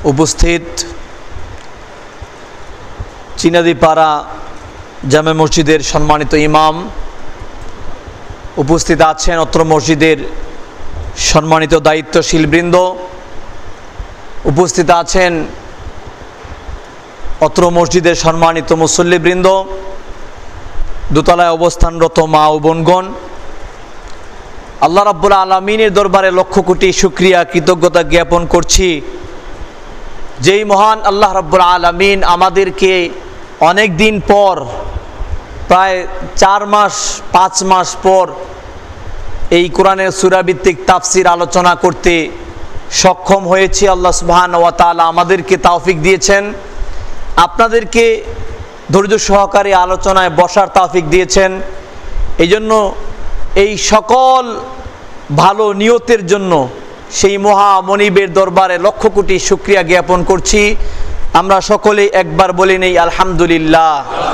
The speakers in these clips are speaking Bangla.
উপস্থিত চিনাদিপাড়া জামে মসজিদের সম্মানিত ইমাম, উপস্থিত আছেন অত্র মসজিদের সম্মানিত দায়িত্বশীলবৃন্দ, উপস্থিত আছেন অত্র মসজিদের সম্মানিত মুসল্লিবৃন্দ, দোতলায় অবস্থানরত মা ও বোনগণ, আল্লাহ রাব্বুল আলামিনের দরবারে লক্ষ কোটি শুকরিয়া কৃতজ্ঞতা জ্ঞাপন করছি। যেই মহান আল্লাহ রাব্বুল আলামিন আমাদেরকে অনেক দিন পর, প্রায় 4 মাস 5 মাস পর এই কোরআনের সূরা ভিত্তিক তাফসির আলোচনা করতে সক্ষম হয়েছি। আল্লাহ সুবহানাহু ওয়া তাআলা আমাদেরকে তৌফিক দিয়েছেন, আপনাদেরকে ধৈর্য সহকারে আলোচনায় বসার তৌফিক দিয়েছেন। এই জন্য এই সকল ভালো নিয়তের জন্য সেই মহা মনিবের দরবারে লক্ষ কোটি শুকরিয়া জ্ঞাপন করছি। আমরা সকলেই একবার বলে নেই আলহামদুলিল্লাহ।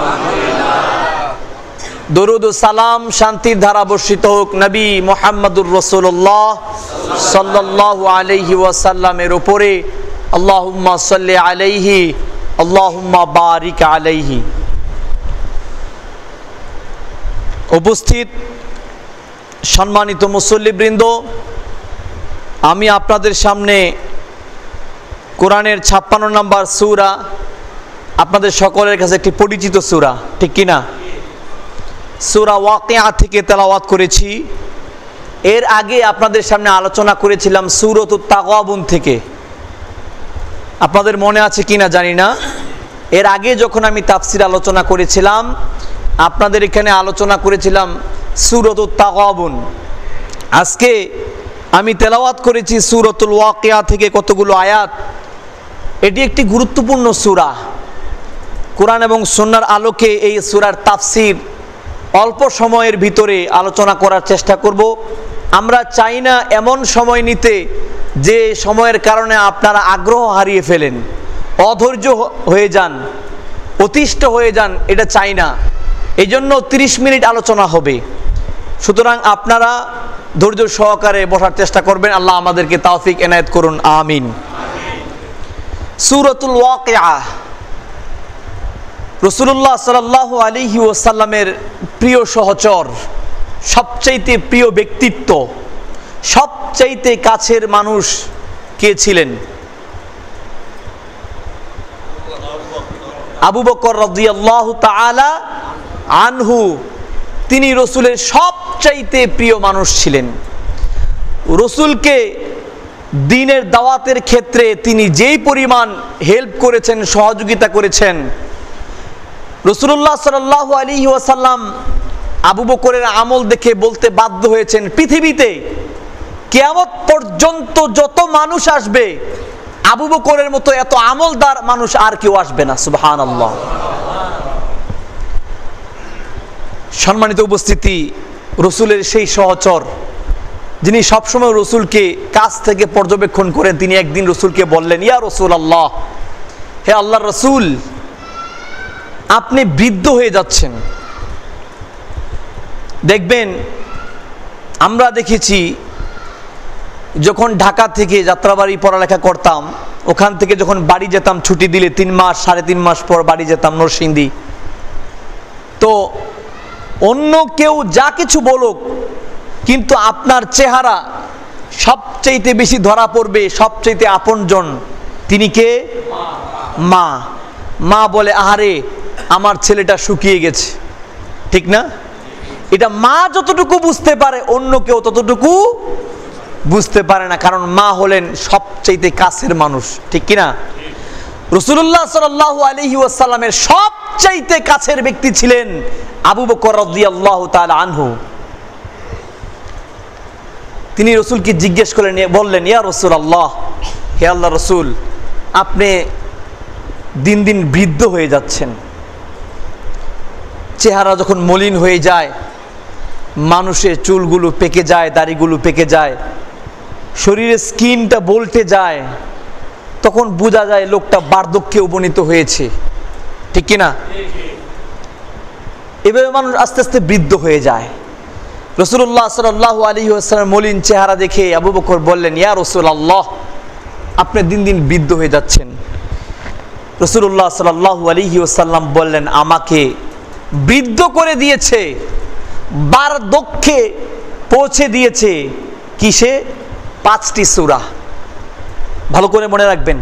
দরুদ ও সালাম শান্তির ধারা বর্ষিত হোক নবী মুহাম্মদুর রাসূলুল্লাহ সাল্লাল্লাহু আলাইহি ওয়াসাল্লামের উপরে। আল্লাহুম্মা সাল্লি আলাইহি আল্লাহুম্মা বারিক আলাইহি। উপস্থিত সম্মানিত মুসল্লিবৃন্দ, আমি আপনাদের সামনে কোরআনের 56 নম্বর সূরা, আপনাদের সকলের কাছে একটি পরিচিত সূরা, ঠিক কিনা? সূরা ওয়াকিয়া থেকে তেলাওয়াত করেছি। এর আগে আপনাদের সামনে আলোচনা করেছিলাম সূরাতুত তাগাবুন থেকে, আপনাদের মনে আছে কিনা জানি না। এর আগে যখন আমি তাফসির আলোচনা করেছিলাম, আপনাদের এখানে আলোচনা করেছিলাম সূরাতুত তাগাবুন। আজকে আমি তেলাওয়াত করেছি সূরাতুল ওয়াকিয়া থেকে কতগুলো আয়াত। এটি একটি গুরুত্বপূর্ণ সূরা। কোরআন এবং সুন্নাহর আলোকে এই সূরার তাফসির অল্প সময়ের ভিতরে আলোচনা করার চেষ্টা করব। আমরা চাই না এমন সময় নিতে যে সময়ের কারণে আপনারা আগ্রহ হারিয়ে ফেলেন, অধৈর্য হয়ে যান, অতিষ্ঠ হয়ে যান, এটা চাই না। এই জন্য 30 মিনিট আলোচনা হবে। সুতরাং আপনারা ধৈর্য সহকারে বসার চেষ্টা করবেন। আল্লাহ আমাদেরকে তৌফিক এনায়েত করুন, আমিন। সূরাতুল ওয়াকিয়া রাসূলুল্লাহ সাল্লাল্লাহু আলাইহি ওয়াসাল্লামের প্রিয় সহচর, সবচাইতে প্রিয় ব্যক্তিত্ব, সবচাইতে কাছের মানুষ কে ছিলেন? আবু বকর রাদিয়াল্লাহু তাআলা আনহু। তিনি রসুলের সবচাইতে প্রিয় মানুষ ছিলেন। রসুলকে দ্বীনের দাওয়াতের ক্ষেত্রে তিনি যেই পরিমাণ হেল্প করেছেন, সহযোগিতা করেছেন, রাসূলুল্লাহ সাল্লাল্লাহু আলাইহি ওয়াসাল্লাম আবু বকরের আমল দেখে বলতে বাধ্য হয়েছেন, পৃথিবীতে কিয়ামত পর্যন্ত যত মানুষ আসবে, আবু বকরের মতো এত আমলদার মানুষ আর কেউ আসবে না। সুবহানাল্লাহ। সম্মানিত উপস্থিতি, রসুলের সেই সহচর যিনি সবসময় রসুলকে কাছ থেকে পর্যবেক্ষণ করেন, তিনি একদিন রসুলকে বললেন, ইয়া রাসূলুল্লাহ, হে আল্লাহর রসুল, আপনি বৃদ্ধ হয়ে যাচ্ছেন। দেখবেন, আমরা দেখেছি যখন ঢাকা থেকে যাত্রাবাড়ি পড়ালেখা করতাম, ওখান থেকে যখন বাড়ি যেতাম ছুটি দিলে 3 মাস 3.5 মাস পর বাড়ি যেতাম নরসিংদী, তো অন্য কেউ যা কিছু বলুক, কিন্তু আপনার চেহারা সবচাইতে বেশি ধরা পড়বে, সবচাইতে আপনজন তিনি কে? মা। মা বলে, আহারে আমার ছেলেটা শুকিয়ে গেছে, ঠিক না? এটা মা যতটুকু বুঝতে পারে অন্য কেউ ততটুকু বুঝতে পারে না, কারণ মা হলেন সবচাইতে কাছের মানুষ, ঠিক কিনা? রাসূলুল্লাহ সাল্লাল্লাহু আলাইহি ওয়াসাল্লামের সবচাইতে কাছের ব্যক্তি ছিলেন আবু বকর রাদিয়াল্লাহু তাআলা আনহু। তিনি রসুলকে জিজ্ঞেস করলেন, বললেন, ইয়া রাসূলুল্লাহ, হে আল্লাহর রসুল, আপনি দিন দিন বৃদ্ধ হয়ে যাচ্ছেন, চেহারা যখন মলিন হয়ে যায়, মানুষের চুলগুলো পেকে যায়, দাড়িগুলো পেকে যায়, শরীরের স্কিনটা বলতে যায়, তখন বোঝা যায় লোকটা বার্ধক্যে উপনীত হয়েছে, ঠিক কিনা? এভাবে মানুষ আস্তে আস্তে বৃদ্ধ হয়ে যায়। রাসূলুল্লাহ সাল্লাল্লাহু আলাইহি ওয়াসাল্লাম মলিন চেহারা দেখে আবু বকর বললেন, ইয়া রাসূলুল্লাহ, আপনি দিন দিন বৃদ্ধ হয়ে যাচ্ছেন। রাসূলুল্লাহ সাল্লাল্লাহু আলাইহি ওয়াসাল্লাম বললেন, আমাকে বৃদ্ধ করে দিয়েছে, বার্ধক্যে পৌঁছে দিয়েছে কিসে? 5টি সূরা। ভালো করে মনে রাখবেন,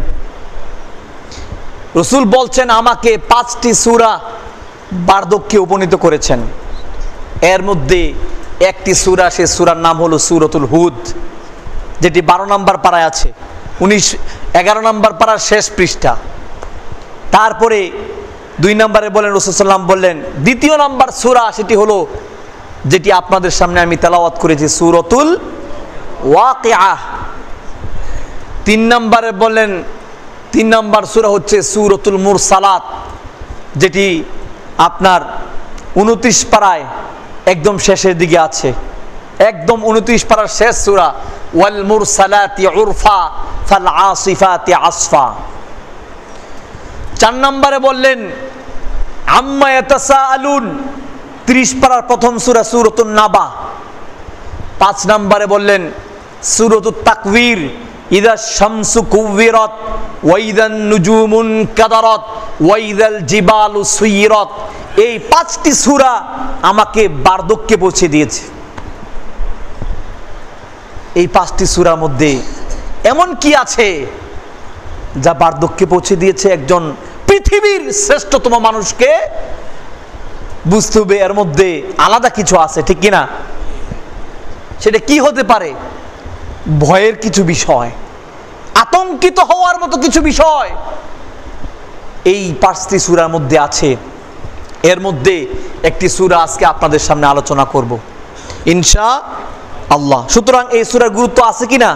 রাসূল বলছেন আমাকে 5টি সূরা বার্ধক্যে উপনীত করেছেন। এর মধ্যে একটি সূরা, সে সূরার নাম হলো সূরাতুল হুদ, যেটি 12 নম্বর পারায় আছে, 11 নম্বর পারার শেষ পৃষ্ঠা। তারপরে 2 নম্বরে বলেন রাসূল সাল্লাল্লাহু আলাইহি ওয়াসাল্লাম বললেন, দ্বিতীয় নম্বর সূরা সেটি হলো যেটি আপনাদের সামনে আমি তেলাওয়াত করেছি, সূরাতুল ওয়াকিআহ। 3 নম্বরে বললেন 3 নম্বর সূরা হচ্ছে সূরাতুল মুরসালাত, যেটি আপনার 29 পারায় একদম শেষের দিকে আছে, একদম 29 পারার শেষ সূরা, ওয়াল মুরসালাতি উরফা ফাল আসিফাতি আসফা। 4 নম্বরে বললেন আম্মা ইয়াতাসাআলুন, 30 পারার প্রথম সূরা সূরাতুন নাবা। 5 নম্বরে বললেন সূরাতুত তাকবীর, ইযা শামসু কুওয়িরাত ওয়া ইযান নুজুমুন কাদারাত ওয়া ইযাল জিবালু সুয়িরাত। এই 5টি সূরা আমাকে বার্ধক্যে পৌঁছে দিয়েছে। এই 5টি সূরার মধ্যে এমন কি আছে যা বার্ধক্যে পৌঁছে দিয়েছে? একজন পৃথিবীর শ্রেষ্ঠতম মানুষকে বুঝতে হবে এর মধ্যে আলাদা কিছু আছে, ঠিক কিনা? সেটা কি হতে পারে? ভয়ের কিছু বিষয়, আতঙ্কিত হওয়ার মতো কিছু বিষয় এই 5টি সূরার মধ্যে আছে। এর মধ্যে একটি সূরা আজকে আপনাদের সামনে আলোচনা করব ইনশাআল্লাহ। সুতরাং এই সূরার গুরুত্ব আছে কিনা?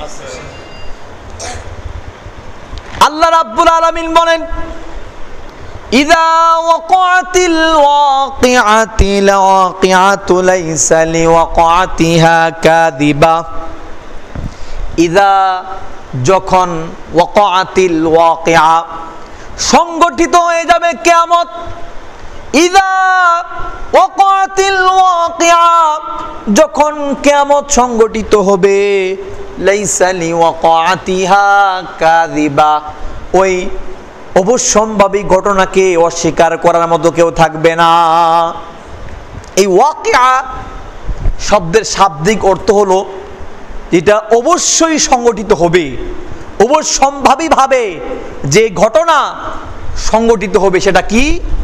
আল্লাহ রাব্বুল আলামিন বলেন, ইযা ওয়াকাতিল ওয়াকিআতি লাওয়াকিআতু লাইসা লিওয়াকাতিহা কাযিবা। ইযা যখন, ওয়াকাতিল ওয়াকিআ সংগঠিত হয়ে যাবে কিয়ামত। ইযা ওয়াকাতিল ওয়াকিআ যখন কিয়ামত সংগঠিত হবে, লাইসা লিওয়াকাতিহা কাযিবা, ওই অবশ্যম্ভাবী ঘটনাকে অস্বীকার করার মতো কেউ থাকবে না। এই ওয়াকিআ শব্দের শাব্দিক অর্থ হলো যেটা অবশ্যই সংগঠিত হবে, অবশ্যম্ভাবীভাবে যে ঘটনা সংগঠিত হবে সেটা কি?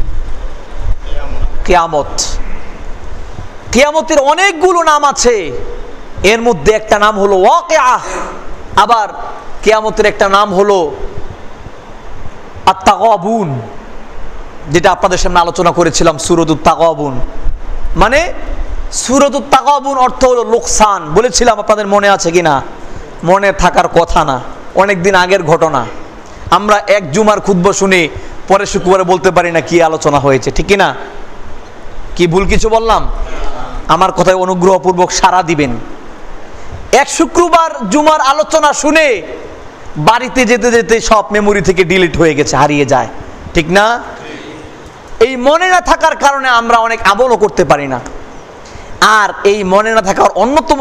কিয়ামত। কিয়ামতের অনেকগুলো নাম আছে, এর মধ্যে একটা নাম হলো ওয়াকিআ, আবার কিয়ামতের একটা নাম হলো আত-তাগাবুন, যেটা আপনাদের সামনে আলোচনা করেছিলাম, সূরাতুত তাগাবুন। মানে সূরাতুত তাগাবুন অর্থ হলো লোকসান। বলেছিলাম, আপনাদের মনে আছে কিনা? মনে থাকার কথা না, অনেক দিন আগের ঘটনা। আমরা এক জুমার খুতবা শুনে পরে শুক্রবারে বলতে পারি না কি আলোচনা হয়েছে, ঠিক কিনা? কি ভুল কিছু বললাম? আমার কথায় অনুগ্রহপূর্বক সাড়া দিবেন। এক শুক্রবার জুমার আলোচনা শুনে বাড়িতে যেতে যেতে সব মেমোরি থেকে ডিলিট হয়ে গেছে, হারিয়ে যায়, ঠিক না? এই মনে না থাকার কারণে আমরা অনেক আমলও করতে পারি না। আর এই মনে না থাকার অন্যতম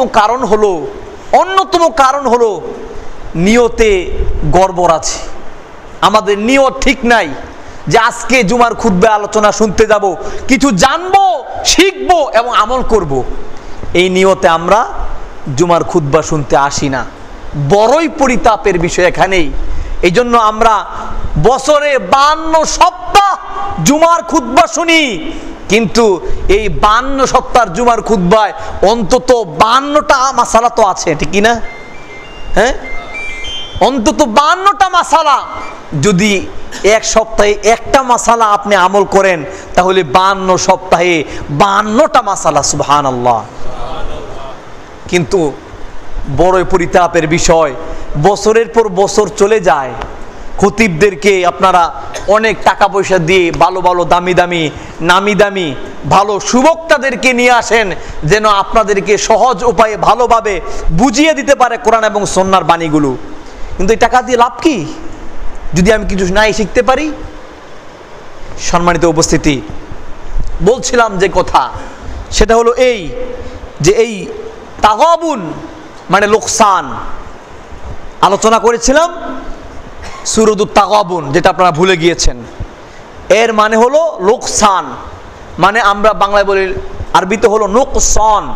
কারণ হলো নিয়তে গড়বড় আছে। আমাদের নিয়ত ঠিক নাই যে আজকে জুমার খুতবা আলোচনা শুনতে যাব, কিছু জানবো, শিখবো এবং আমল করব। এই নিয়তে আমরা জুমার খুতবা শুনতে আসি না। বড়ই পরিতাপের বিষয় এখানেই। এই জন্য আমরা বছরে 52 সপ্তাহ জুমার খুতবা শুনি, কিন্তু এই 52 সপ্তাহ জুমার খুতবায় অন্তত 52টা মাসালা তো আছে, ঠিক কিনা? হ্যাঁ, অন্তত 52টা মাসালা। যদি এক সপ্তাহে একটা মাসালা আপনি আমল করেন, তাহলে 52 সপ্তাহে 52টা মাসালা। সুবহানাল্লাহ। কিন্তু বড়ই পরিতাপের বিষয়, বছরের পর বছর চলে যায়, খতিবদেরকে আপনারা অনেক টাকা পয়সা দিয়ে ভালো ভালো দামি দামি নামি দামি ভালো সুবক্তাদেরকে নিয়ে আসেন, যেন আপনাদেরকে সহজ উপায়ে ভালোভাবে বুঝিয়ে দিতে পারে কোরআন এবং সুন্নাহর বাণীগুলো। কিন্তু এই টাকা দিয়ে লাভ কি যদি আমি কিছু নাই শিখতে পারি? সম্মানিত উপস্থিতি, বলছিলাম যে কথা, সেটা হলো এই যে এই তাগাবুন মানে লোকসান। আলোচনা করেছিলাম সূরাতুত তাগাবুন, যেটা আপনারা ভুলে গিয়েছেন। এর মানে হলো লোকসান, মানে আমরা বাংলায় বলি, আরবিতে হলো নোকসান।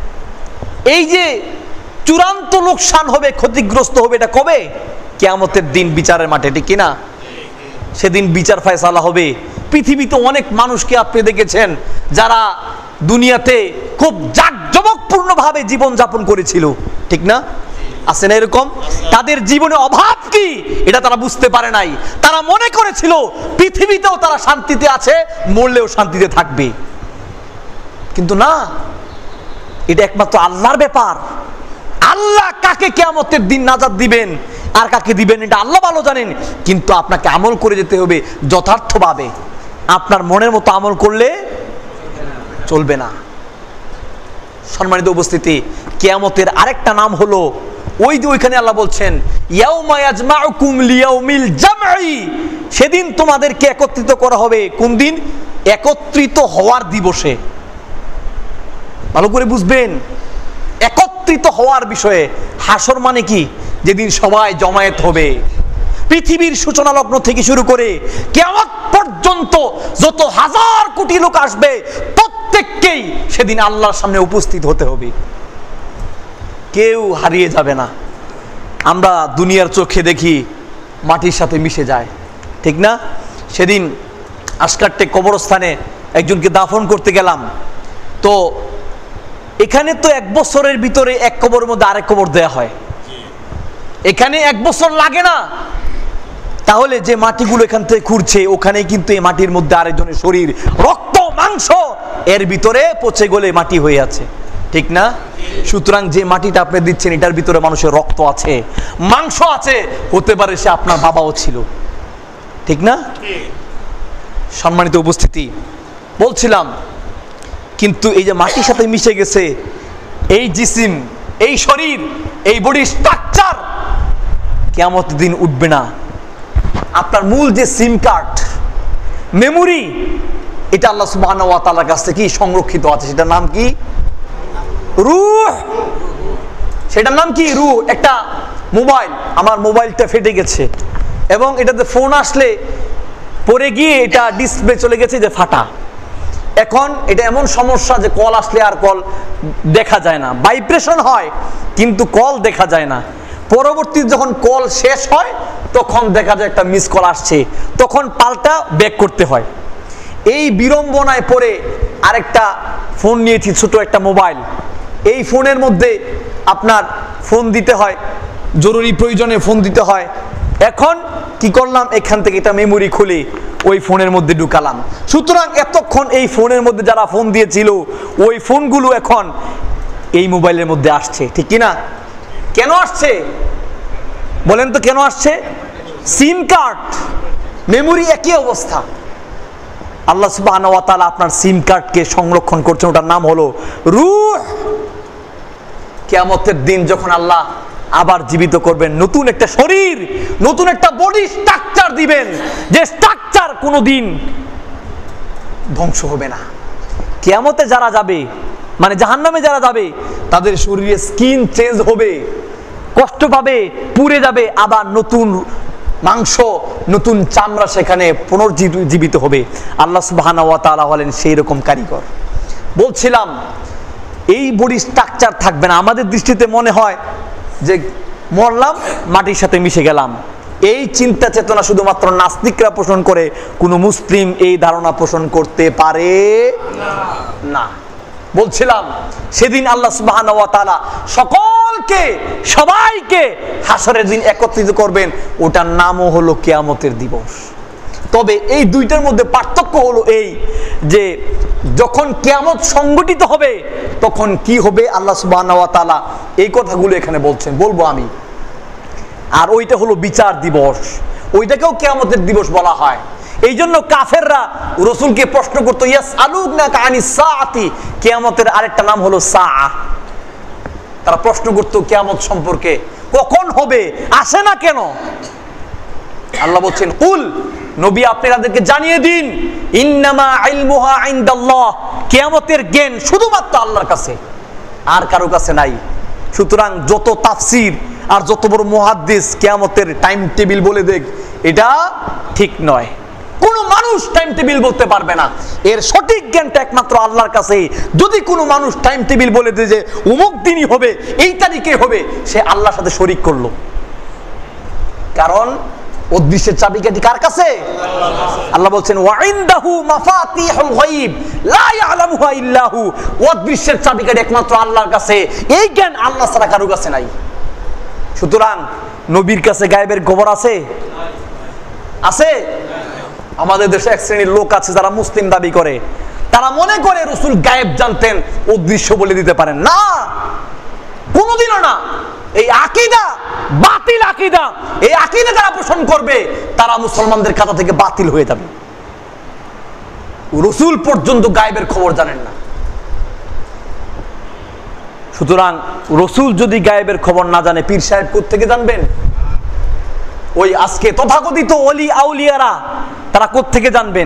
এই যে চূড়ান্ত লোকসান হবে, ক্ষতিগ্রস্ত হবে, এটা কবে? কিয়ামতের দিন, বিচারের মাঠে, ঠিক কিনা? সেদিন বিচার ফয়সালা হবে। পৃথিবীতে অনেক মানুষকে আপনি দেখেছেন যারা দুনিয়াতে খুব জাঁকজমকপূর্ণভাবে জীবনযাপন করেছিল, ঠিক না? আছে না এরকম? তাদের জীবনে অভাব কি এটা তারা বুঝতে পারে নাই। তারা মনে করেছিল পৃথিবীতেও তারা শান্তিতে আছে, মরলেও শান্তিতে থাকবে। কিন্তু না, এটা একমাত্র আল্লাহর ব্যাপার। আল্লাহ কাকে কিয়ামতের দিন নাজাত দিবেন আর কাকে দিবেন এটা আল্লাহ ভালো জানেন। কিন্তু আপনাকে আমল করে যেতে হবে যথার্থভাবে। আপনার মনের মতো আমল করলে চলবে না। সম্মানিত উপস্থিতি, কিয়ামতের আরেকটা নাম হলো, ওই যে ওইখানে আল্লাহ বলছেন ইয়াউমা ইয়াজমাউকুম লিয়াউমিল জামঈ, সেদিন তোমাদেরকে একত্রিত করা হবে। কোন দিন? একত্রিত হওয়ার দিবসে। ভালো করে বুঝবেন, একত্রিত হওয়ার বিষয়ে। হাসর মানে কি? যেদিন সবাই জমায়েত হবে। পৃথিবীর সূচনা লগ্ন থেকে শুরু করে কিয়ামত পর্যন্ত যত হাজার কোটি লোক আসবে, প্রত্যেককেই সেদিন আল্লাহর সামনে উপস্থিত হতে হবে। কেউ হারিয়ে যাবে না। আমরা দুনিয়ার চোখে দেখি মাটির সাথে মিশে যায়, ঠিক না? সেদিন আশকারটে কবরস্থানে একজনকে দাফন করতে গেলাম, তো এখানে তো 1 বছরের ভিতরে এক কবরের মধ্যে আরেক কবর দেয়া হয়। এখানে 1 বছর লাগে না। তাহলে যে মাটিগুলো এখান থেকে খুঁড়ছে, ওখানে কিন্তু এই মাটির মধ্যে আরেকজনের শরীর, রক্ত মাংস এর ভিতরে পচে গলে মাটি হয়ে আছে, ঠিক না? সুতরাং যে মাটিটা আপনি দিচ্ছেন, এটার ভিতরে মানুষের রক্ত আছে, মাংস আছে, হতে পারে সে আপনার বাবাও ছিল, ঠিক না? সম্মানিত উপস্থিতি, বলছিলাম কিন্তু এই যে মাটির সাথে মিশে গেছে এই জিসিম, এই শরীর, এই বডি স্ট্রাকচার, কিয়ামতের দিন উঠবে না। আপনার মূল যে সিম কার্ড, মেমোরি, এটা আল্লাহ সুবহানাহু ওয়া তাআলার কাছ থেকে সংরক্ষিত আছে। সেটার নাম কি? রূহ। সেটার নাম কি? রূহ। একটা মোবাইল, আমার মোবাইলটা ফেটে গেছে এবং এটাতে ফোন আসলে পরে গিয়ে এটা ডিসপ্লে চলে গেছে যে ফাটা। এখন এটা এমন সমস্যা যে কল আসলে আর কল দেখা যায় না, ভাইব্রেশন হয় কিন্তু কল দেখা যায় না। পরবর্তী যখন কল শেষ হয় তখন দেখা যায় একটা মিস কল আসছে, তখন পাল্টা ব্যাক করতে হয়। এই বিড়ম্বনায় পড়ে আরেকটা ফোন নিয়েছি, ছোট একটা মোবাইল। এই ফোনের মধ্যে আপনার ফোন দিতে হয়, জরুরি প্রয়োজনে ফোন দিতে হয়। এখন কি করলাম, এখান থেকে এটা মেমোরি খুলে ওই ফোনের মধ্যে ঢুকালাম। সুতরাং এতক্ষণ এই ফোনের মধ্যে যারা ফোন দিয়েছিল, ওই ফোনগুলো এখন এই মোবাইলের মধ্যে আসছে, ঠিক কিনা? কেন আসছে বলেন তো? কেন আসছে? সিম কার্ড, মেমোরি একই অবস্থা। আল্লাহ সুবহানাহু ওয়া তাআলা আপনার সিম কার্ডকে সংরক্ষণ করছেন, ওটার নাম হলো রূহ। কিয়ামতের দিন যখন আল্লাহ আবার জীবিত করবেন, নতুন একটা শরীর, নতুন একটা বডি স্ট্রাকচার দিবেন, যে স্ট্রাকচার কোনোদিন ধ্বংস হবে না। কিয়ামতে যারা যাবে, মানে জাহান্নামে যারা যাবে, তাদের শরীরে স্কিন চেঞ্জ হবে, কষ্ট পাবে, পুড়ে যাবে, আবার নতুন মাংস, নতুন চামড়া সেখানে পুনর্জীবিত হবে। আল্লাহ সুবহানাহু ওয়া তাআলা হলেন সেই রকম কারিগর। বলছিলাম এই বডি স্ট্রাকচার থাকবে না। আমাদের দৃষ্টিতে মনে হয় যে মরলাম, মাটির সাথে মিশে গেলাম। এই চিন্তা চেতনা শুধুমাত্র নাস্তিকরা পোষণ করে, কোনো মুসলিম এই ধারণা পোষণ করতে পারে না। বলছিলাম সেদিন আল্লাহ সুবহানাহু ওয়া তাআলা সকলকে, সবাইকে হাসরের দিন একত্রিত করবেন, ওটার নামও হলো কিয়ামতের দিবস। তবে এই দুইটার মধ্যে পার্থক্য হলো এই যে যখন কিয়ামত সংগঠিত হবে তখন কি হবে, আল্লাহ সুবহানাহু ওয়া তাআলা এই কথাগুলো এখানে বলছেন, বলবো আমি। আর ওইটা হলো বিচার দিবস, ওইটাকেও কিয়ামতের দিবস বলা হয়। এই জন্য কাফেররা রাসূলকে প্রশ্ন করতো, ইয়াসআলুনাকা আনিস সাআতি, কিয়ামতের আরেকটা নাম হলো সাআ। তারা প্রশ্ন করতো কিয়ামত সম্পর্কে, কখন হবে, আসে না কেন? আল্লাহ বলছেন, কুল, নবী আপনি তাদেরকে জানিয়ে দিন, ইন্নামা ইলমুহা ইনদাল্লাহ, কিয়ামতের জ্ঞান শুধুমাত্র আল্লাহর কাছে, আর কারো কাছে নাই। সুতরাং যত তাফসীর, আর যত বড় মুহাদ্দিস কিয়ামতের টাইম টেবিল বলে দেখ, এটা ঠিক নয়। কোন মানুষ টাইম টেবিল বলতে পারবে না, এর সঠিক জ্ঞানটা একমাত্র আল্লাহর কাছে। যদি কোনো মানুষ টাইম টেবিল বলে দেয় যে অমুক দিনই হবে, এই তারিখে হবে, সে আল্লাহর সাথে শরীক করলো। কারণ অদৃশ্যের চাবিকাঠি কার কাছে? আল্লাহ বলছেন ওয়াইনদাহু মাফাতিহুল গায়ব লা ইয়ালামুহা ইল্লা হু, অদৃশ্যের চাবিকাঠি একমাত্র আল্লাহর কাছে, এই জ্ঞান আল্লাহ ছাড়া কারো কাছে নাই। সুতরাং নবীর কাছে গায়েবের খবর আছে? আছে? আমাদের দেশে এক শ্রেণীর লোক আছে যারা মুসলিম দাবি করে, তারা মনে করে রাসূল গায়েব জানতেন, অদৃশ্য বলে দিতে পারেন না, কোনোদিনও না। এই আকীদা বাতিল আকীদা, এই আকীদা যারা পোষণ করবে তারা মুসলমানদের খাতা থেকে বাতিল হয়ে যাবে। রাসূল পর্যন্ত গায়েবের খবর জানেন না। সুতরাং রাসূল যদি গায়েবের খবর না জানে, পীর সাহেব কোত্থেকে জানবেন? ওই আজকে তথাকথিত ওলি আউলিয়ারা তারা কোত্থেকে জানবেন?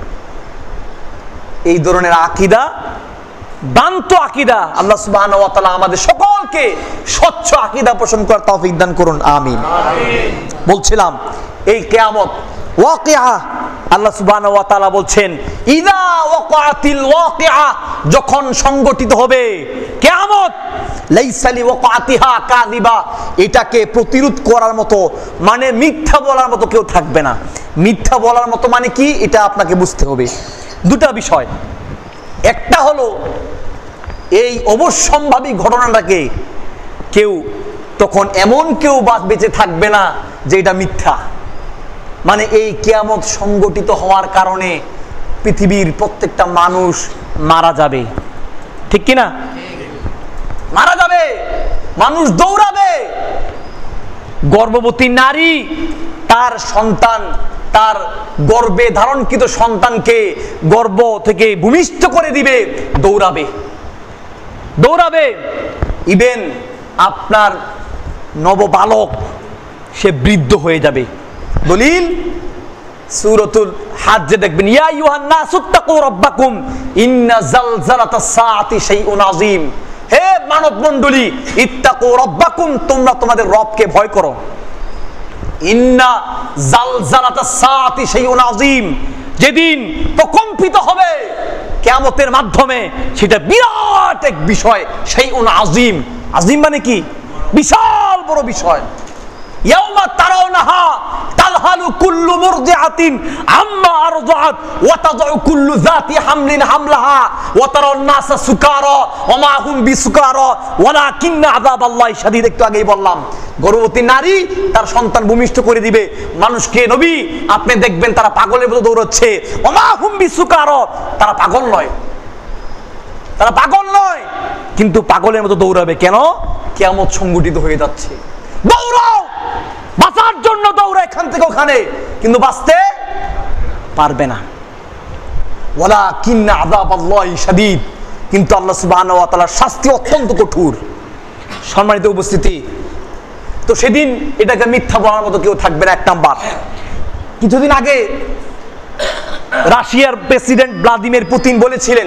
এই ধরনের আকীদা, দান্ত আকীদা। আল্লাহ সুবহানাহু ওয়া তাআলা আমাদের সকলকে স্বচ্ছ আকীদা পোষণ করার তৌফিক দান করুন, আমিন। বলছিলাম এই কিয়ামত ওয়াকিআ, আল্লাহ সুবহানাহু ওয়া তাআলা বলছেন ইযা ওয়াকাতিল ওয়াকিআ, যখন সংগঠিত হবে কিয়ামত, লাইসা লিওয়াকাতিহা কাযিবা, এটাকে প্রতিরোধ করার মতো, মানে মিথ্যা বলার মতো কেউ থাকবে না। মিথ্যা বলার মতো মানে কি, এটা আপনাকে বুঝতে হবে। দুটা বিষয়, একটা হলো এই অবশ্যম্ভাবী ঘটনাটাকে কেউ তখন এমন কেউ বেঁচে থাকবে না যে এটা মিথ্যা। মানে এই কিয়ামত সংগঠিত হওয়ার কারণে পৃথিবীর প্রত্যেকটা মানুষ মারা যাবে, ঠিক কিনা? মারা যাবে, মানুষ দৌড়াবে। গর্ভবতী নারী তার সন্তান, তার গর্ভে ধারণকৃত সন্তানকে গর্ভ থেকে ভূমিষ্ঠ করে দিবে, দৌড়াবে দৌড়াবে। ইভেন আপনার নববালক সে বৃদ্ধ হয়ে যাবে। দলিল সূরাতুল হাজ্জে দেখবেন, ইয়া আইয়ুহান নাসু তাকু রাব্বাকুম ইন্না জালজালাতাস সাআতি শাইউন আযীম। হে মানব মণ্ডলী, ইত্তাকু রাব্বাকুম, তোমরা তোমাদের রবকে ভয় করো। ইন্না জালজালাতাস সাআতি শাইউন আযীম, যেদিন প্রকম্পিত হবে কিয়ামতের মাধ্যমে, সেটা বিরাট এক বিষয়। শাইউন আযীম, আযীম মানে কি? বিশাল বড় বিষয়। ইয়াউমা তারাউনাহা তাযহালু কুল্লু মুরদিআতিন আম্মা আরযাআত ওয়া তাযউ কুল্লু যাতি হামলিন হামলাহা ওয়া তারান নাসা সুকারা ওয়া মা হুম বিসুকারা ওয়ালাকিন্না আযাবাল্লাহি শাদীদ। একটু আগেই বললাম, গর্ভবতী নারী তার সন্তান ভূমিষ্ঠ করে দিবে। মানুষকে নবী আপনি দেখবেন তারা পাগলের মতো দৌড়াচ্ছে। ওয়া মা হুম বিসুকারা, তারা পাগল নয়, তারা পাগল নয়, কিন্তু পাগলের মতো দৌড়াবে। কেন? কিয়ামত সংগঠিত হয়ে যাচ্ছে। দৌড়াও, বাঁচার জন্য দৌড়া এখান থেকে ওখানে, কিন্তু বাঁচতে পারবে না। ওয়ালাকিন্না আযাবাল্লাহি শাদীদ, কিন্তু আল্লাহ সুবহানাহু ওয়া তাআলার শাস্তি অত্যন্ত কঠোর। সম্মানিত উপস্থিতি, তো সেদিন এটাকে মিথ্যা বলার মতো কেউ থাকবে না। এক নাম্বার, কিছুদিন আগে রাশিয়ার প্রেসিডেন্ট ভ্লাদিমির পুতিন বলেছিলেন,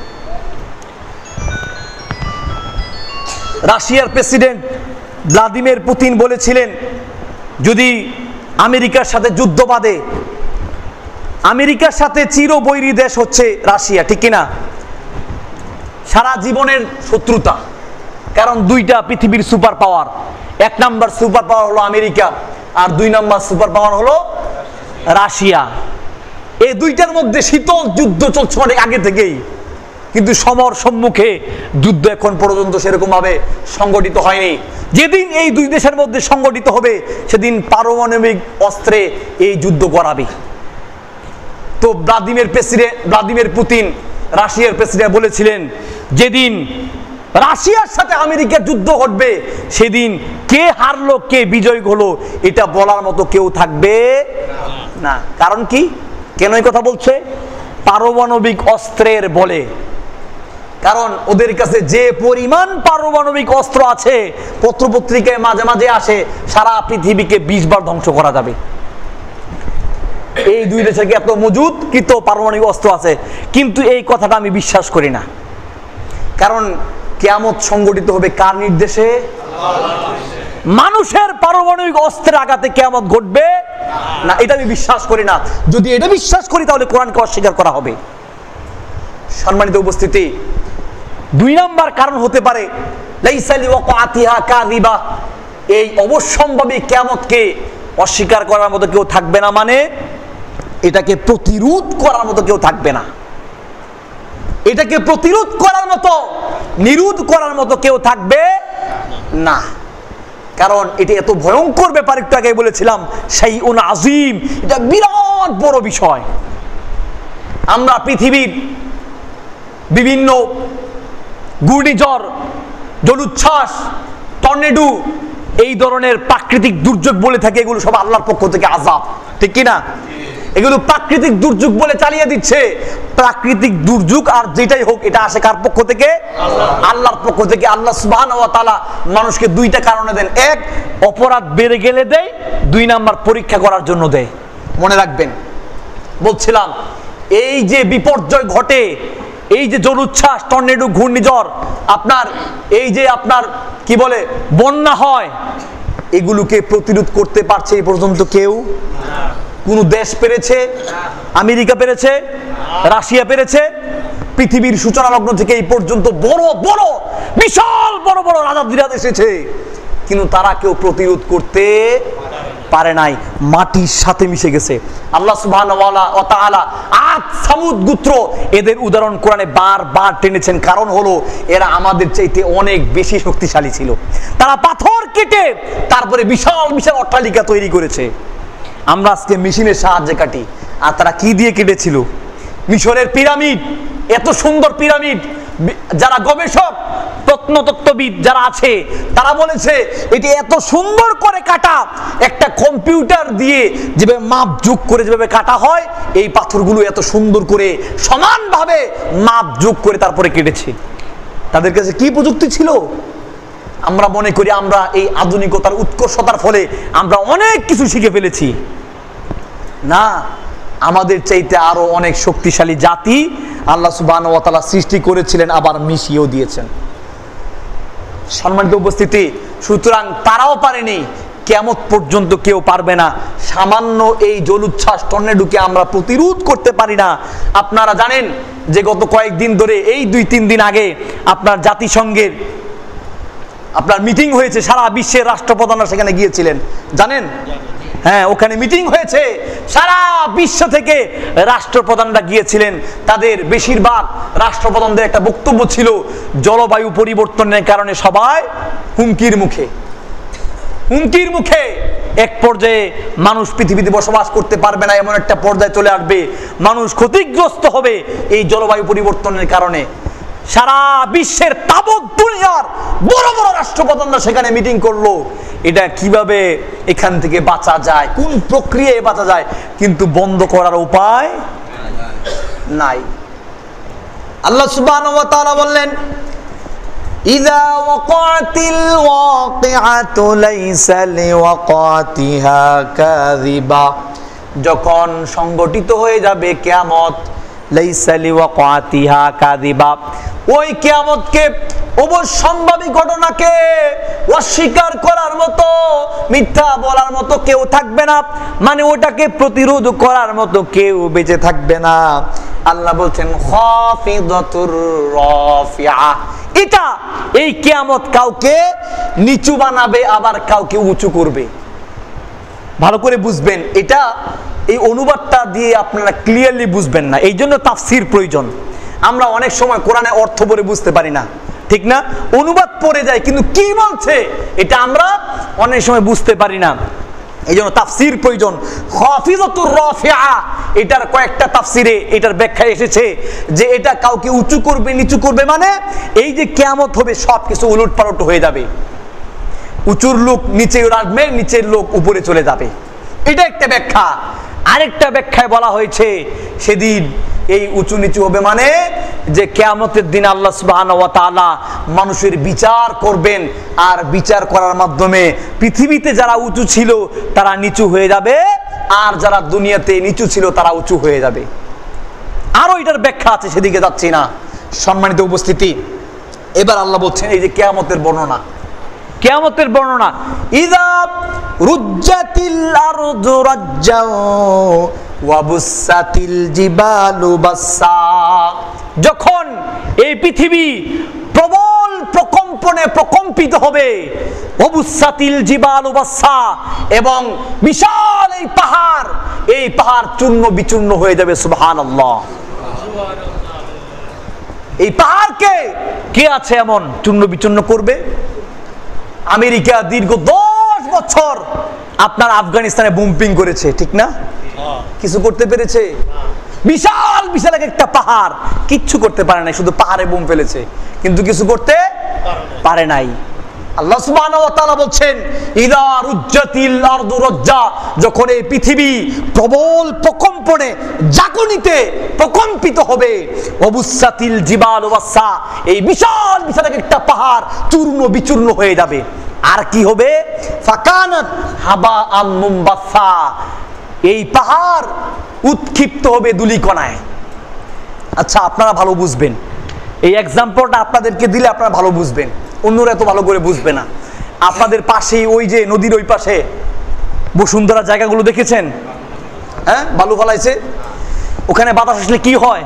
রাশিয়ার প্রেসিডেন্ট ভ্লাদিমির পুতিন বলেছিলেন যদি আমেরিকার সাথে যুদ্ধ বাঁধে, আমেরিকার সাথে চিরবৈরী দেশ হচ্ছে রাশিয়া, ঠিক কিনা? সারা জীবনের শত্রুতা। কারণ দুইটা পৃথিবীর সুপার পাওয়ার, এক নাম্বার সুপার পাওয়ার হলো আমেরিকা, আর দুই নাম্বার সুপার পাওয়ার হলো রাশিয়া। এই দুইটার মধ্যে শীতল যুদ্ধ চলছে অনেক আগে থেকেই, কিন্তু সমর সম্মুখে যুদ্ধ এখন পর্যন্ত সেরকম ভাবে সংগঠিত হয়নি। যেদিন এই দুই দেশের মধ্যে সংগঠিত হবে, সেদিন পারমাণবিক অস্ত্রে এই যুদ্ধ করাবে। তো ভ্লাদিমির পুতিন, রাশিয়ার প্রেসিডেন্ট বলেছিলেন, যেদিন রাশিয়ার সাথে আমেরিকার যুদ্ধ ঘটবে, সেদিন কে হারলো কে বিজয় হলো এটা বলার মতো কেউ থাকবে না। কারণ কি? কেন এই কথা বলছে? পারমাণবিক অস্ত্রের বলে। কারণ ওদের কাছে যে পরিমাণ পারমাণবিক অস্ত্র আছে, পত্রপত্রিকায় মাঝে মাঝে আসে, সারা পৃথিবীকে 20 বার ধ্বংস করা যাবে। এই দুই দেশে কি এত মজুদকৃত পারমাণবিক অস্ত্র আছে? কিন্তু এই কথাটা আমি বিশ্বাস করি না। কারণ কিয়ামত সংগঠিত হবে কার নির্দেশে? মানুষের পারমাণবিক অস্ত্রের আঘাতে কিয়ামত ঘটবে না, এটা আমি বিশ্বাস করি না। যদি এটা বিশ্বাস করি তাহলে কোরআনকে অস্বীকার করা হবে। সম্মানিত উপস্থিতি, 2 নাম্বার কারণ হতে পারে লাইসা লিওয়াকাতিহা কাযিবা, এই অবশ্যম্ভাবী কিয়ামতকে অস্বীকার করার মতো কেউ থাকবে না, মানে এটাকে প্রতিরোধ করার মতো কেউ থাকবে না, এটাকে প্রতিরোধ করার মতো, নিরোধ করার মতো কেউ থাকবে না। কারণ এটা এত ভয়ঙ্কর ব্যাপার, একটু আগে বলেছিলাম শাইউন আযীম, এটা বিরাট বড় বিষয়। আমরা পৃথিবীর বিভিন্ন ঘূর্ণিঝড়, জলোচ্ছ্বাস, টর্নেডো, এই ধরনের প্রাকৃতিক দুর্যোগ বলে থাকি, এগুলো সব আল্লাহর পক্ষ থেকে আযাব, ঠিক কি না? এগুলো প্রাকৃতিক দুর্যোগ বলে চালিয়ে দিচ্ছে। প্রাকৃতিক দুর্যোগ আর যেটাই হোক, এটা আসে কার পক্ষ থেকে? আল্লাহর পক্ষ থেকে। আল্লাহ সুবহানাহু ওয়া তাআলা মানুষকে 2টা কারণে দেন, 1 অপরাধ বেড়ে গেলে দেয়, 2 নাম্বার পরীক্ষা করার জন্য দেয়। মনে রাখবেন, বলছিলাম এই যে বিপর্যয় ঘটে, এই যে জলোচ্ছ্বাস, টর্নেডো, ঘূর্ণিঝড়, আপনার এই যে আপনার কি বলে বন্যা হয়, এগুলোকে প্রতিরোধ করতে পারছে এই পর্যন্ত কেউ? কোন দেশ পেরেছে? আমেরিকা পেরেছে? রাশিয়া পেরেছে? পৃথিবীর সূচনা লগ্ন থেকে এই পর্যন্ত বড় বড় বিশাল বড় বড় রাজাধিরাজ এসেছে, কিন্তু তারা কেউ প্রতিরোধ করতে পারে নাই, মাটির সাথে মিশে গেছে। আল্লাহ সুবহানাহু ওয়া তাআলা আদ সামুদ গোত্র, এদের উদাহরণ কোরআনে বারবার টেনেছেন। কারণ হলো এরা আমাদের চাইতে অনেক বেশি শক্তিশালী ছিল। তারা পাথর কেটে তারপরে বিশাল বিশাল অট্টালিকা তৈরি করেছে। আমরা আজকে মেশিনের সাহায্যে কাটি, আর তারা কি দিয়ে কেটেছিল? মিশরের পিরামিড, এত সুন্দর পিরামিড, যারা গবেষক প্রত্নতত্ত্ববিদ যারা আছে তারা বলেছে এটি এত সুন্দর করে কাটা, একটা কম্পিউটার দিয়ে যেভাবে মাপ যোগ করে যেভাবে কাটা হয়, এই পাথরগুলো এত সুন্দর করে সমানভাবে মাপ যোগ করে তারপরে কেটেছে। তাদের কাছে কি প্রযুক্তি ছিল? আমরা মনে করি আমরা এই আধুনিকতার উৎকর্ষতার ফলে আমরা অনেক কিছু শিখে ফেলেছি। না, আমাদের চাইতে আরো অনেক শক্তিশালী জাতি আল্লাহ সুবহানাহু ওয়া তাআলা সৃষ্টি করেছিলেন, আবার মিশিয়েও দিয়েছেন। সম্মানিত উপস্থিতি, সুতরাং তারাও পারেনি, কিয়ামত পর্যন্ত কেউ পারবে না। সামান্য এই জলোচ্ছ্বাস, টর্নেডোকে আমরা প্রতিরোধ করতে পারি না। আপনারা জানেন যে গত কয়েকদিন ধরে, এই 2-3 দিন আগে আপনার জাতিসংঘের আপনার মিটিং হয়েছে, সারা বিশ্বের রাষ্ট্রপ্রধানরা সেখানে গিয়েছিলেন, জানেন? হ্যাঁ, ওখানে মিটিং হয়েছে, সারা বিশ্ব থেকে রাষ্ট্রপ্রধানরা গিয়েছিলেন। তাদের বেশিরভাগ রাষ্ট্রপ্রধানদের একটা বক্তব্য ছিল, জলবায়ু পরিবর্তনের কারণে সবাই হুমকির মুখে, হুমকির মুখে। এক পর্যায়ে মানুষ পৃথিবীতে বসবাস করতে পারবে না, এমন একটা পর্যায়ে চলে আসবে, মানুষ ক্ষতিগ্রস্ত হবে এই জলবায়ু পরিবর্তনের কারণে। সারা বিশ্বের তাবৎ দুনিয়ার বড় বড় রাষ্ট্রপ্রধানরা সেখানে মিটিং করলো, এটা কিভাবে এখান থেকে বাঁচা যায়, কোন প্রক্রিয়ায় বাঁচা যায়, কিন্তু বন্ধ করার উপায় নাই। আল্লাহ সুবহানাহু ওয়া তাআলা বললেন, ইযা ওয়াকাতিল ওয়াকিআতু লাইসা লিওয়াকাতিহা কাযিবা, যখন সংগঠিত হয়ে যাবে কিয়ামত, লাইসা লিওয়াকাতিহা কাযিবা, ওই কিয়ামতকে, অবশ্যম্ভাবী ঘটনাকে অস্বীকার করার মতো, মিথ্যা বলার মতো কেউ থাকবে না, মানে ওটাকে প্রতিরোধ করার মতো কেউ বেঁচে থাকবে না। আল্লাহ বলছেন খাফিদাতুর রাফিআ, এটা এই কিয়ামত কাউকে নিচু বানাবে, আবার কাউকে উঁচু করবে। ভালো করে বুঝবেন, এটা এই অনুবাদটা দিয়ে আপনারা ক্লিয়ারলি বুঝবেন না, এই জন্য তাফসীর প্রয়োজন। আমরা অনেক সময় কোরআনে অর্থ পড়ে বুঝতে পারি না, ঠিক না? অনুবাদ পড়ে যায়, কিন্তু কি বলছে এটা আমরা অনেক সময় বুঝতে পারি না, এই জন্য তাফসীর প্রয়োজন। খাফিদাতুর রাফিআ, এটার কয়েকটা তাফসীরে এটার ব্যাখ্যা এসেছে যে এটা কাউকে উঁচু করবে, নিচু করবে, মানে এই যে কিয়ামত হবে সবকিছু উলটপালট হয়ে যাবে, উঁচুর লোক নিচে আসবে, নিচের লোক উপরে চলে যাবে, এটা একটা ব্যাখ্যা। আরেকটা ব্যাখ্যায় বলা হয়েছে সেদিন এই উঁচু নিচু হবে, মানে যে কিয়ামতের দিন আল্লাহ সুবহানাহু ওয়া তাআলা মানুষের বিচার করবেন, আর বিচার করার মাধ্যমে পৃথিবীতে যারা উঁচু ছিল তারা নিচু হয়ে যাবে, আর যারা দুনিয়াতে নিচু ছিল তারা উঁচু হয়ে যাবে। আরো এটার ব্যাখ্যা আছে, সেদিকে যাচ্ছি না। সম্মানিত উপস্থিতি, এবার আল্লাহ বলছেন এই যে কিয়ামতের বর্ণনা, কিয়ামতের বর্ণনা, ইযা রুজ্জাতিল আরদু রাজ্জাও ওয়া বুসাতিল জিবালু বাসসা, যখন এই পৃথিবী প্রবল প্রকম্পনে প্রকম্পিত হবে, ওবুসাতিল জিবালু বাসসা, এবং বিশাল এই পাহাড় চূর্ণ বিচূর্ণ হয়ে যাবে। সুবহানাল্লাহ। এই পাহাড়কে কে আছে এমন চূর্ণ বিচূর্ণ করবে? আমেরিকা দীর্ঘ 10 বছর আপনার আফগানিস্তানে বুম্পিং করেছে, ঠিক না? কিছু করতে পেরেছে? বিশাল বিশাল একটা পাহাড়, কিচ্ছু করতে পারে নাই, শুধু পাহাড়ে বোম ফেলেছে, কিন্তু কিছু করতে পারে নাই। আল্লাহ সুবহানাহু ওয়া তাআলা বলছেন, ইযা রুজ্জাতিল আরদু রাজ্জা, যখন এই পৃথিবী প্রবল প্রকম্পনে জাগনিতে প্রকম্পিত হবে, ওবুসাতিল জিবালু বাসসা, এই বিশাল বিশাল একটা পাহাড় চূর্ণ বিচূর্ণ হয়ে যাবে। আর কি হবে? ফাকানাত হাবাআন মুমবাসসা, এই পাহাড় উৎক্ষিপ্ত হবে ধূলিকণায়। আচ্ছা, আপনারা ভালো বুঝবেন, এই এক্সাম্পলটা আপনাদেরকে দিলে আপনারা ভালো বুঝবেন, অন্যরা এত ভালো করে বুঝবে না। আপনাদের পাশেই ওই যে নদীর ওই পাশে বসুন্ধরা জায়গাগুলো দেখেছেন? হ্যাঁ, বালু ফলাইছে, ওখানে বাতাস আসলে কি হয়?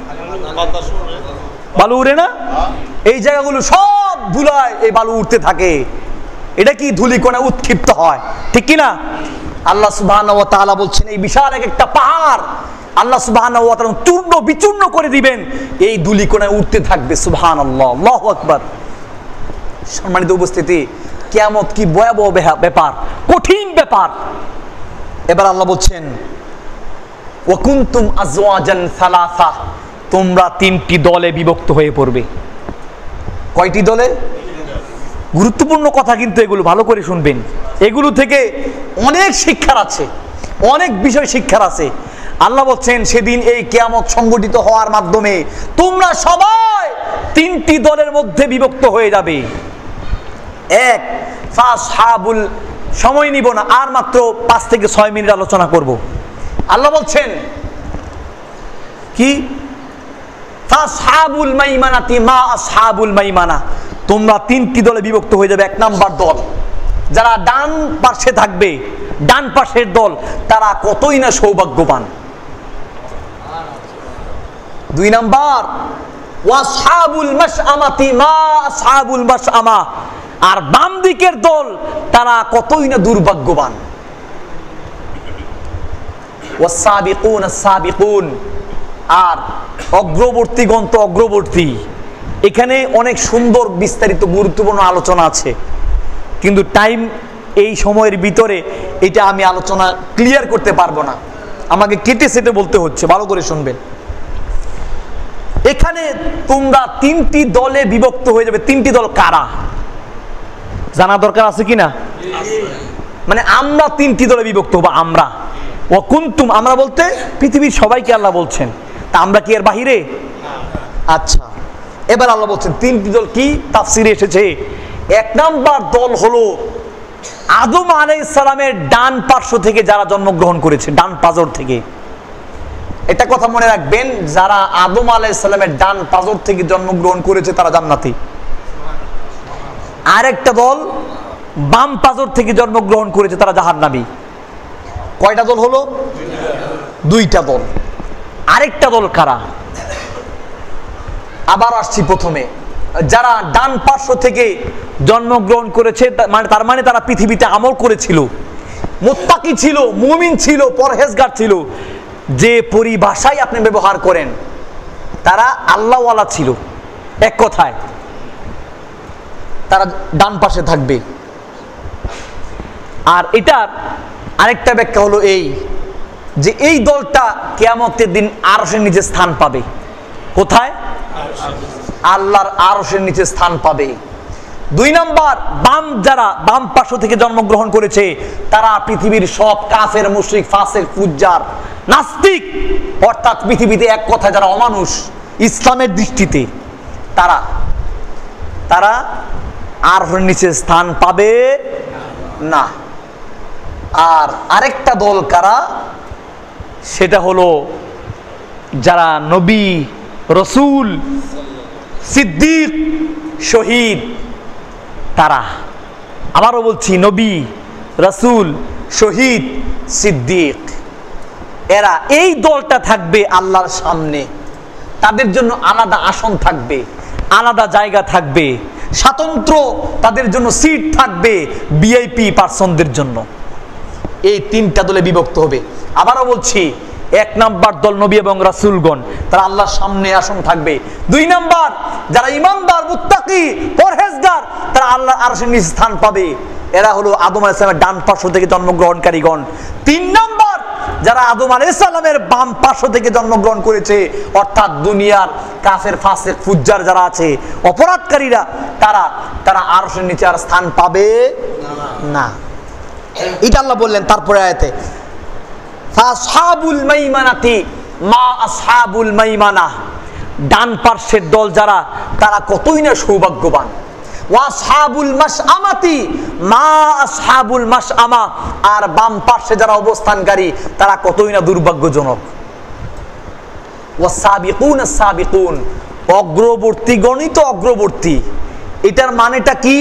বালু উড়ে না? এই জায়গাগুলো সব ধুলায় এই বালু উঠতে থাকে, এটা কি ধূলিকণা উৎক্ষিপ্ত হয়, ঠিক কি না? আল্লাহ সুবহানাহু ওয়া তাআলা বলছেন, এই বিশাল একটা পাহাড় আল্লাহ সুবহানাহু ওয়া তাআলা চূর্ণ বিচূর্ণ করে দিবেন, এই ধূলিকণায় উঠতে থাকবে। সুবহানাল্লাহ, আল্লাহু আকবার। সম্মানিত উপস্থিতি, কিয়ামত কি ভয়াবহ ব্যাপার, কঠিন ব্যাপার। এবার আল্লাহ বলছেন, ওয়া কুনতুম আজওয়াজান সালাসা, তোমরা 3টি দলে বিভক্ত হয়ে পড়বে। কয়টি দলে? গুরুত্বপূর্ণ কথা কিন্তু এগুলো, ভালো করে শুনবেন। এগুলো থেকে অনেক শিক্ষার আছে, অনেক বিষয় শিক্ষার আছে। আল্লাহ বলছেন, সেদিন এই কিয়ামত সংগঠিত হওয়ার মাধ্যমে তোমরা সবাই 3টি দলের মধ্যে বিভক্ত হয়ে যাবে। এক, ফাসহাবুল, সময় নিব না, আর মাত্র 5 থেকে 6 মিনিট আলোচনা করব। আল্লাহ বলছেন কি? ফাসহাবুল মাইমানাতি মা আসহাবুল মাইমানা, তোমরা 3টি দলে বিভক্ত হয়ে যাবে। 1 নাম্বার দল, যারা ডান পাশে থাকবে, ডান পাশের দল, তারা কতই না সৌভাগ্যবান। 2 নাম্বার, ওয়াসহাবুল মাশআমাতি মা আসহাবুল মাশআমা, আর বাম দিকের দল, তারা কতই না দুর্ভাগ্যবান। ওয়াসাবিকুন আস-সাবিকুন, আর অগ্রবর্তীগণ তো অগ্রবর্তী। এখানে অনেক সুন্দর বিস্তারিত গুরুত্বপূর্ণ আলোচনা আছে, কিন্তু টাইম এই সময়ের ভিতরে এটা আমি আলোচনা ক্লিয়ার করতে পারবো না, আমাকে কেটে সেটে বলতে হচ্ছে। ভালো করে শুনবেন, এখানে তোমরা 3টি দলে বিভক্ত হয়ে যাবে। 3টি দল কারা জানা দরকার আছে কিনা? মানে আমরা 3টি দলে বিভক্ত হবো। আমরা, ও কুনতুম, আমরা বলতে পৃথিবীর সবাইকে আল্লাহ বলছেন, তা আমরা কি এর বাহিরে? আচ্ছা, এবার আল্লাহ বলছেন 3টি দল কি তাফসিরে এসেছে। 1 নাম্বার দল হলো আদম আলাইহিস সালামের ডান পার্শ্ব থেকে যারা জন্মগ্রহণ করেছে, ডান পাজর থেকে। এটা কথা মনে রাখবেন, যারা আদম আলাইহিস সালামের ডান পাজর থেকে জন্মগ্রহণ করেছে তারা জান্নাতি। আরেকটা দল বাম পাজর থেকে জন্মগ্রহণ করেছে, তারা জাহান্নামী। কয়টা দল হলো? 2টা দল। আরেকটা দল কারা? আবার আসছি প্রথমে, যারা ডান পার্শ্ব থেকে জন্মগ্রহণ করেছে, তার মানে তারা পৃথিবীতে আমল করেছিল, মুত্তাকি ছিল, মুমিন ছিল, পরহেজগার ছিল। যে পরিভাষায় আপনি ব্যবহার করেন, তারা আল্লাহওয়ালা ছিল। এক কথায় তারা ডান পাশে থাকবে। আর এটার আরেকটা ব্যাখ্যা হলো এই যে এই দলটা কিয়ামতের দিন আরশের নিচে স্থান পাবে। কোথায়? আল্লাহর আরশের নিচে স্থান পাবে। 2 নাম্বার, যারা বাম পার্শ্ব থেকে জন্মগ্রহণ করেছে, তারা পৃথিবীর সব কাফের, মুশরিক, ফাসিক, ফুজ্জার, নাস্তিক, অর্থাৎ পৃথিবীতে এক কথা যারা অমানুষ ইসলামের দৃষ্টিতে, তারা আরশের নিচে স্থান পাবে না। আর আরেকটা দল কারা? সেটা হলো যারা নবী, রসুল, সিদ্দিক, শহীদ, তারা আবারও বলছি, নবী, রাসূল, শহীদ, সিদ্দিক, এরা এই দলটা থাকবে আল্লাহর সামনে। তাদের জন্য আলাদা আসন থাকবে, আলাদা জায়গা থাকবে, স্বতন্ত্র তাদের জন্য সিট থাকবে, ভিআইপি পার্সনদের জন্য। এই তিনটা দলে বিভক্ত হবে। আবারও বলছি, 1 নাম্বার দল নবী এবং রাসূলগণ, তারা আল্লাহর সামনে আসন থাকবে। 2 নাম্বার যারা ঈমানদার, মুত্তাকি, পরহেজগার, তারা আল্লাহর আরশের নিচে স্থান পাবে। এরা হলো আদম আলাইহিস সালামের ডান পার্শ্ব থেকে জন্মগ্রহণকারীগণ। 3 নাম্বার যারা আদম আলাইহিস সালামের বাম পার্শ্ব থেকে জন্মগ্রহণ করেছে, অর্থাৎ দুনিয়ার কাফের, ফাসিক, ফুজ্জার যারা আছে, অপরাধকারীরা, তারা আরশের নিচে আর স্থান পাবে না। এটা আল্লাহ বললেন তারপরে আয়াতে, ফাসহাবুল মাইমানাতি মা আসহাবুল মাইমানা, ডান পার্শ্বের দল যারা, তারা কতই না সৌভাগ্যবান। ওয়াসহাবুল মাশআমাতি মা আসহাবুল মাশআমা, আর বাম পার্শ্বে যারা অবস্থানকারী, তারা কতই না দুর্ভাগ্যজনক। ওয়াসাবিকুন আস-সাবিকুন, অগ্রবর্তী গণিত অগ্রবর্তী। এটার মানেটা কি?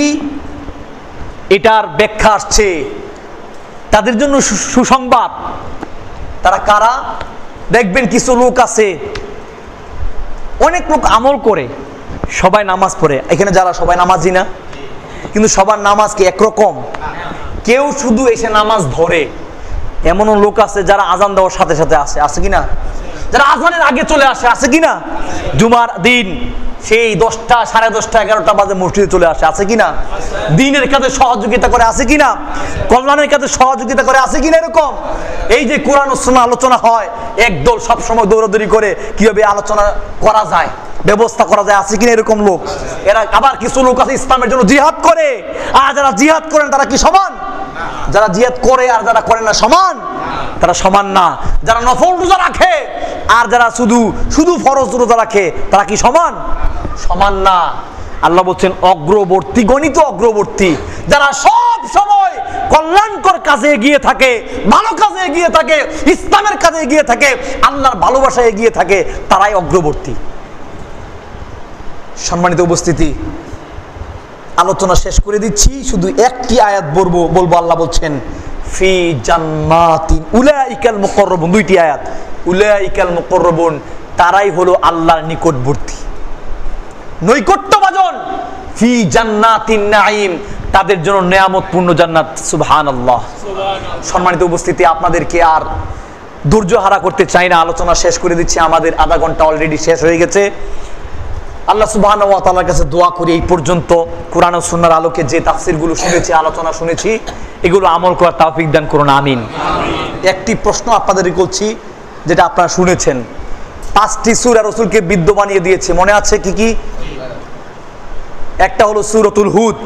এটার ব্যাখ্যা আসছে, তাদের জন্য সুসংবাদ। তারা কারা? দেখবেন কিছু লোক আছে, অনেক লোক আমল করে, সবাই নামাজ পড়ে, এখানে যারা সবাই নামাজি না, কিন্তু সবার নামাজ কি একরকম? কেউ শুধু এসে নামাজ ধরে, এমনও লোক আছে যারা আজান দেওয়ার সাথে সাথে আসে, আছে কিনা? যারা আজানের আগে চলে আসে, আছে কিনা? জুমার দিন সেই 10টা, 10:30, 11টা বাজে মসজিদে চলে আসে, আছে কিনা? দিনের কাজে সহযোগিতা করে, আছে কিনা? কল্যাণের কাজে সহযোগিতা করে, আছে কিনা? এরকম এই যে কোরআন ও সুন্নাহ আলোচনা হয়, একদল সবসময় দৌড়াদৌড়ি করে কিভাবে আলোচনা করা যায়, ব্যবস্থা করা যায়, আছে কিনা এরকম লোক? এরা আবার কিছু লোক আছে ইসলামের জন্য জিহাদ করে, আর যারা জিহাদ করেন তারা কি সমান? যারা জিহাদ করে আর যারা করে না সমান? তারা সমান না। যারা নফল রোজা রাখে আর যারা শুধু ফরজ রোজা রাখে, তারা কি সমান? সমান না। আল্লাহ বলছেন অগ্রবর্তী, গণিত অগ্রবর্তী, যারা সব সময় কল্যাণকর কাজে এগিয়ে থাকে, ভালো কাজে এগিয়ে থাকে, ইসলামের কাজে এগিয়ে থাকে, আল্লাহর ভালোবাসায় এগিয়ে থাকে, তারাই অগ্রবর্তী। সম্মানিত উপস্থিতি, আলোচনা শেষ করে দিচ্ছি, শুধু একটি আয়াত বলবো। আল্লাহ বলছেন ফি জান্নাতিন উলাইকাল মুকাররাবুন, 2টি আয়াত। উলাইকাল মুকাররাবুন, তারাই হলো আল্লাহর নিকটবর্তী, নৈকট্যভাজন। ফি জান্নাতিন নাঈম, তাদের জন্য নেয়ামতপূর্ণ জান্নাত। সুবহানাল্লাহ। সম্মানিত উপস্থিতি, আপনাদেরকে আর ধৈর্য হারা করতে চাই না, আলোচনা শেষ করে দিচ্ছি। আমাদের আধা ঘন্টা অলরেডি শেষ হয়ে গেছে। আল্লাহ সুবহানাহু ওয়া তাআলার কাছে দোয়া করি, এই পর্যন্ত কোরআন ও সুন্নাহর আলোকে যে তাফসীরগুলো শুনেছি, আলোচনা শুনেছি, এগুলো আমল করার তৌফিক দান করুন, আমিন। একটি প্রশ্ন আপনাদের করছি, যেটা আপনারা শুনেছেন, 5টি সূরা রাসূলকে বিদ্য বানিয়ে দিয়েছে, মনে আছে কি কি? একটা হলো সূরাতুল হুদ,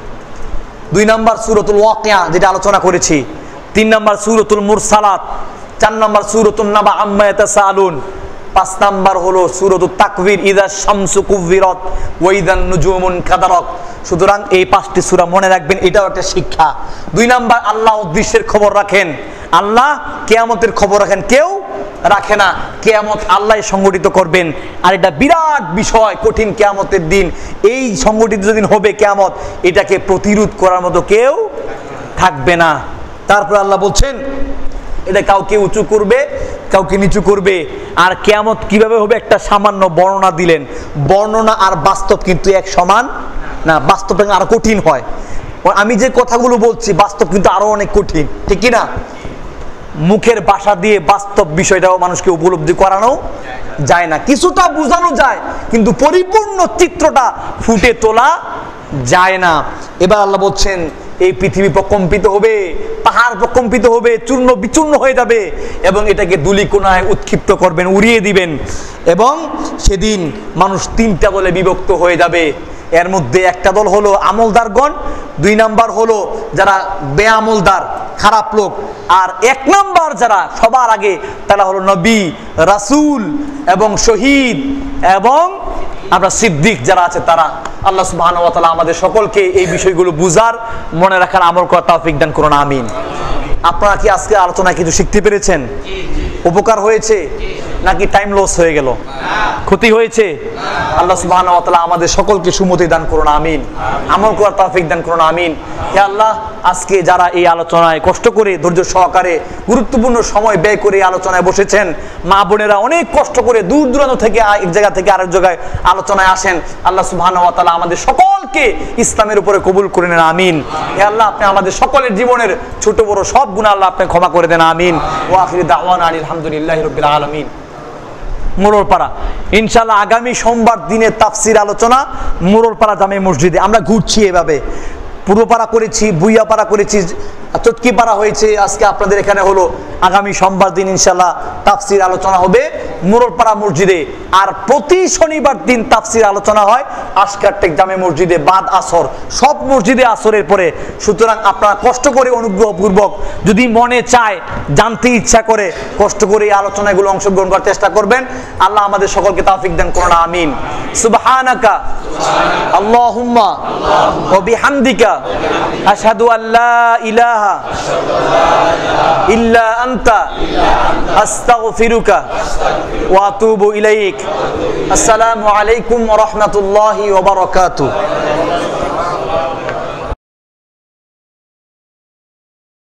2 নাম্বার সূরাতুল ওয়াকিয়া, যেটা আলোচনা করেছি, 3 নাম্বার সূরাতুল মুরসালাত, 4 নাম্বার সূরাতুন নাবা আম্মা ইয়াতাসাআলুন, 5 নাম্বার হলো সূরাতুত তাকবীর, ইযা শামসু কুবিরাত ওয়া ইযান নুজুমুন কাদারাত। সুতরাং এই 5টি সূরা মনে রাখবেন, এটাও একটা শিক্ষা। 2 নাম্বার আল্লাহ উদ্দেশ্যের খবর রাখেন, আল্লাহ কিয়ামতের খবর রাখেন, কেউ রাখে না। কিয়ামত আল্লাহ সংগঠিত করবেন, আর এটা বিরাট বিষয়, কঠিন কিয়ামতের দিন। এই সংগঠিত যেদিন হবে কিয়ামত, এটাকে প্রতিরোধ করার মতো কেউ থাকবে না। তারপর আল্লাহ বলছেন এটা কাউকে উঁচু করবে, কাউকে নিচু করবে। আর কিয়ামত কিভাবে হবে একটা সামান্য বর্ণনা দিলেন। বর্ণনা আর বাস্তব কিন্তু এক সমান না, বাস্তব আরো কঠিন হয়। আমি যে কথাগুলো বলছি বাস্তব কিন্তু আরো অনেক কঠিন, ঠিক কি না? মুখের ভাষা দিয়ে বাস্তব বিষয়টাও মানুষকে উপলব্ধি করানো যায় না, কিছুটা বোঝানো যায়, কিন্তু পরিপূর্ণ চিত্রটা ফুটে তোলা যায় না। এবার আল্লাহ বলছেন এই পৃথিবী প্রকম্পিত হবে, পাহাড় প্রকম্পিত হবে, চূর্ণ বিচূর্ণ হয়ে যাবে, এবং এটাকে ধূলিকণায় উৎক্ষিপ্ত করবেন, উড়িয়ে দিবেন। এবং সেদিন মানুষ 3টা দলে বিভক্ত হয়ে যাবে। এর মধ্যে একটা দল হলো আমলদারগণ, 2 নাম্বার হলো যারা বেআমলদার, খারাপ লোক, আর 1 নাম্বার যারা সবার আগে, তারা হলো নবী, রাসূল এবং শহীদ এবং আমরা সিদ্দিক যারা আছে তারা। আল্লাহ সুবহানাহু ওয়া তাআলা আমাদের সকলকে এই বিষয়গুলো বুঝার, মনে রাখার, আমল করার তৌফিক দান করুন, আমিন। আপনারা কি আজকে আলোচনায় কিছু শিখতে পেরেছেন? উপকার হয়েছে নাকি টাইম লস হয়ে গেল? ক্ষতি হয়েছে? আল্লাহ সুবহানাহু ওয়া তাআলা আমাদের সকলকে সুমতি দান করুন, আমিন। আমল করার তৌফিক দান করুন, আমিন। হে আল্লাহ, আজকে যারা এই আলোচনায় কষ্ট করে ধৈর্য সহকারে গুরুত্বপূর্ণ সময় ব্যয় করে আলোচনায় বসেছেন, মা বোনেরা অনেক কষ্ট করে দূর দূরান্ত থেকে এক জায়গা থেকে আরেক জায়গায় আলোচনায় আসেন, আল্লাহ সুবহানাহু ওয়া তাআলা আমাদের সকলকে ইসলামের উপরে কবুল করে নেন, আমিন। হে আল্লাহ, আপনি আমাদের সকলের জীবনের ছোট বড় সব গুনাহ আল্লাহ আপনি ক্ষমা করে দেন, আমিন। ওয়া আখিরু দাওয়ানা আলহামদুলিল্লাহি রাব্বিল আলামিন। মোড়লপাড়া ইনশাআল্লাহ আগামী সোমবার দিনের তাফসির আলোচনা মোড়লপাড়া জামে মসজিদে। আমরা ঘুরছি এভাবে, পূর্বপাড়া করেছি, বুইয়াপাড়া করেছি, চটকিপাড়া হয়েছে, আজকে আপনাদের এখানে হলো। আগামী সোমবার দিন ইনশাআল্লাহ তাফসির আলোচনা হবে মোড়লপাড়া মসজিদে। আর প্রতি শনিবার দিন তাফসির আলোচনা হয় আশকারটেক জামে মসজিদে বাদ আসর, সব মসজিদে আসরের পরে। সুতরাং আপনারা কষ্ট করে অনুগ্রহপূর্বক যদি মনে চায়, জানতে ইচ্ছা করে, কষ্ট করে এই আলোচনাগুলো অংশগ্রহণ করার চেষ্টা করবেন। আল্লাহ আমাদের সকলকে তৌফিক দান করুন, আমিন। সুবহানাকা আল্লাহুম্মা ওয়া বিহামদিকা আশহাদু আল্লা ইলাহা ইল্লা আনতা আস্তাগফিরুকা ওয়া আতুবু ইলাইক। আসসালামু আলাইকুম ওয়া রাহমাতুল্লাহি ওয়া বারাকাতুহু।